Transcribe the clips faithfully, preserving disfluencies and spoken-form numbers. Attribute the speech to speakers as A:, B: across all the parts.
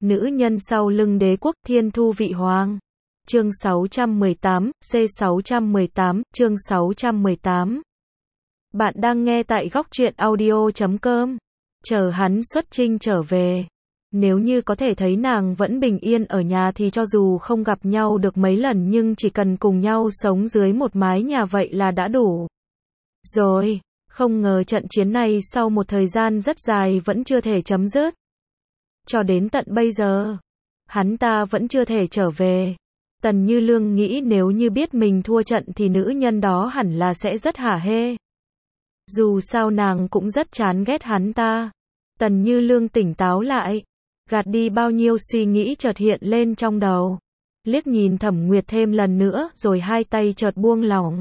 A: Nữ nhân sau lưng đế quốc Thiên Thu Vị Hoàng. Chương sáu trăm mười tám, C sáu trăm mười tám, chương sáu trăm mười tám. Bạn đang nghe tại góc truyện audio chấm com. Chờ hắn xuất trinh trở về. Nếu như có thể thấy nàng vẫn bình yên ở nhà thì cho dù không gặp nhau được mấy lần nhưng chỉ cần cùng nhau sống dưới một mái nhà vậy là đã đủ. Rồi, không ngờ trận chiến này sau một thời gian rất dài vẫn chưa thể chấm dứt. Cho đến tận bây giờ, hắn ta vẫn chưa thể trở về. Tần Như Lương nghĩ nếu như biết mình thua trận thì nữ nhân đó hẳn là sẽ rất hả hê. Dù sao nàng cũng rất chán ghét hắn ta. Tần Như Lương tỉnh táo lại, gạt đi bao nhiêu suy nghĩ chợt hiện lên trong đầu. Liếc nhìn Thẩm Nguyệt thêm lần nữa rồi hai tay chợt buông lỏng.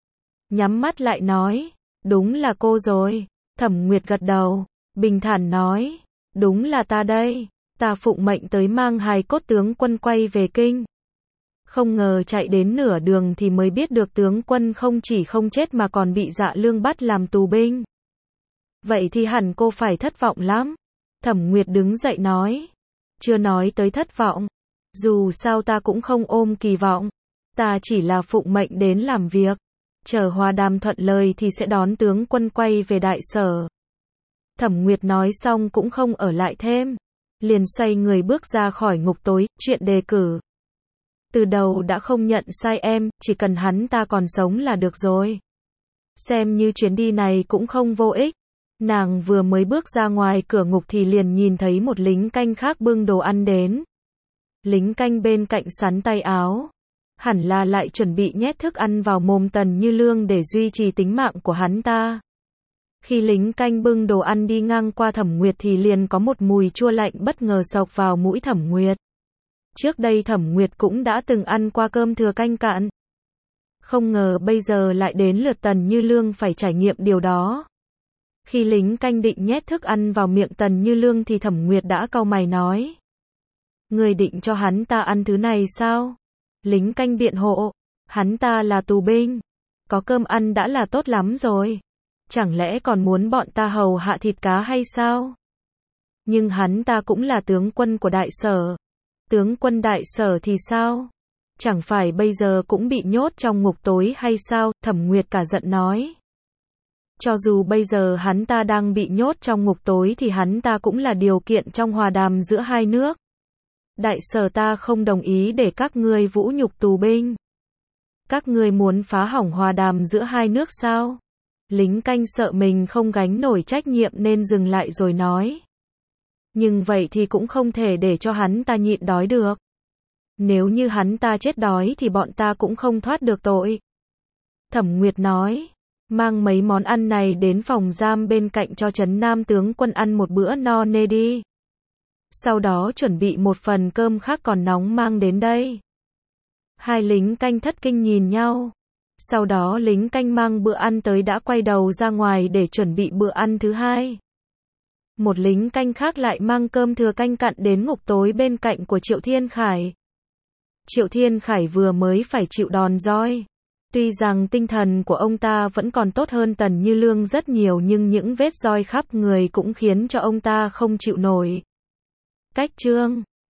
A: Nhắm mắt lại nói, đúng là cô rồi. Thẩm Nguyệt gật đầu, bình thản nói, đúng là ta đây. Ta phụng mệnh tới mang hài cốt tướng quân quay về kinh. Không ngờ chạy đến nửa đường thì mới biết được tướng quân không chỉ không chết mà còn bị Dạ Lương bắt làm tù binh. Vậy thì hẳn cô phải thất vọng lắm. Thẩm Nguyệt đứng dậy nói. Chưa nói tới thất vọng. Dù sao ta cũng không ôm kỳ vọng. Ta chỉ là phụng mệnh đến làm việc. Chờ hòa đàm thuận lời thì sẽ đón tướng quân quay về đại sở. Thẩm Nguyệt nói xong cũng không ở lại thêm. Liền xoay người bước ra khỏi ngục tối, chuyện đề cử. Từ đầu đã không nhận sai em, chỉ cần hắn ta còn sống là được rồi. Xem như chuyến đi này cũng không vô ích. Nàng vừa mới bước ra ngoài cửa ngục thì liền nhìn thấy một lính canh khác bưng đồ ăn đến. Lính canh bên cạnh sắn tay áo. Hẳn là lại chuẩn bị nhét thức ăn vào mồm Tần Như Lương để duy trì tính mạng của hắn ta. Khi lính canh bưng đồ ăn đi ngang qua Thẩm Nguyệt thì liền có một mùi chua lạnh bất ngờ xộc vào mũi Thẩm Nguyệt. Trước đây Thẩm Nguyệt cũng đã từng ăn qua cơm thừa canh cạn. Không ngờ bây giờ lại đến lượt Tần Như Lương phải trải nghiệm điều đó. Khi lính canh định nhét thức ăn vào miệng Tần Như Lương thì Thẩm Nguyệt đã cau mày nói. Người định cho hắn ta ăn thứ này sao? Lính canh biện hộ. Hắn ta là tù binh. Có cơm ăn đã là tốt lắm rồi. Chẳng lẽ còn muốn bọn ta hầu hạ thịt cá hay sao? Nhưng hắn ta cũng là tướng quân của đại sở. Tướng quân đại sở thì sao? Chẳng phải bây giờ cũng bị nhốt trong ngục tối hay sao? Thẩm Nguyệt cả giận nói. Cho dù bây giờ hắn ta đang bị nhốt trong ngục tối thì hắn ta cũng là điều kiện trong hòa đàm giữa hai nước. Đại sở ta không đồng ý để các ngươi vũ nhục tù binh. Các ngươi muốn phá hỏng hòa đàm giữa hai nước sao? Lính canh sợ mình không gánh nổi trách nhiệm nên dừng lại rồi nói. Nhưng vậy thì cũng không thể để cho hắn ta nhịn đói được. Nếu như hắn ta chết đói thì bọn ta cũng không thoát được tội. Thẩm Nguyệt nói. Mang mấy món ăn này đến phòng giam bên cạnh cho Trấn Nam tướng quân ăn một bữa no nê đi. Sau đó chuẩn bị một phần cơm khác còn nóng mang đến đây. Hai lính canh thất kinh nhìn nhau. Sau đó lính canh mang bữa ăn tới đã quay đầu ra ngoài để chuẩn bị bữa ăn thứ hai. Một lính canh khác lại mang cơm thừa canh cặn đến ngục tối bên cạnh của Triệu Thiên Khải. Triệu Thiên Khải vừa mới phải chịu đòn roi. Tuy rằng tinh thần của ông ta vẫn còn tốt hơn Tần Như Lương rất nhiều nhưng những vết roi khắp người cũng khiến cho ông ta không chịu nổi. Cách chương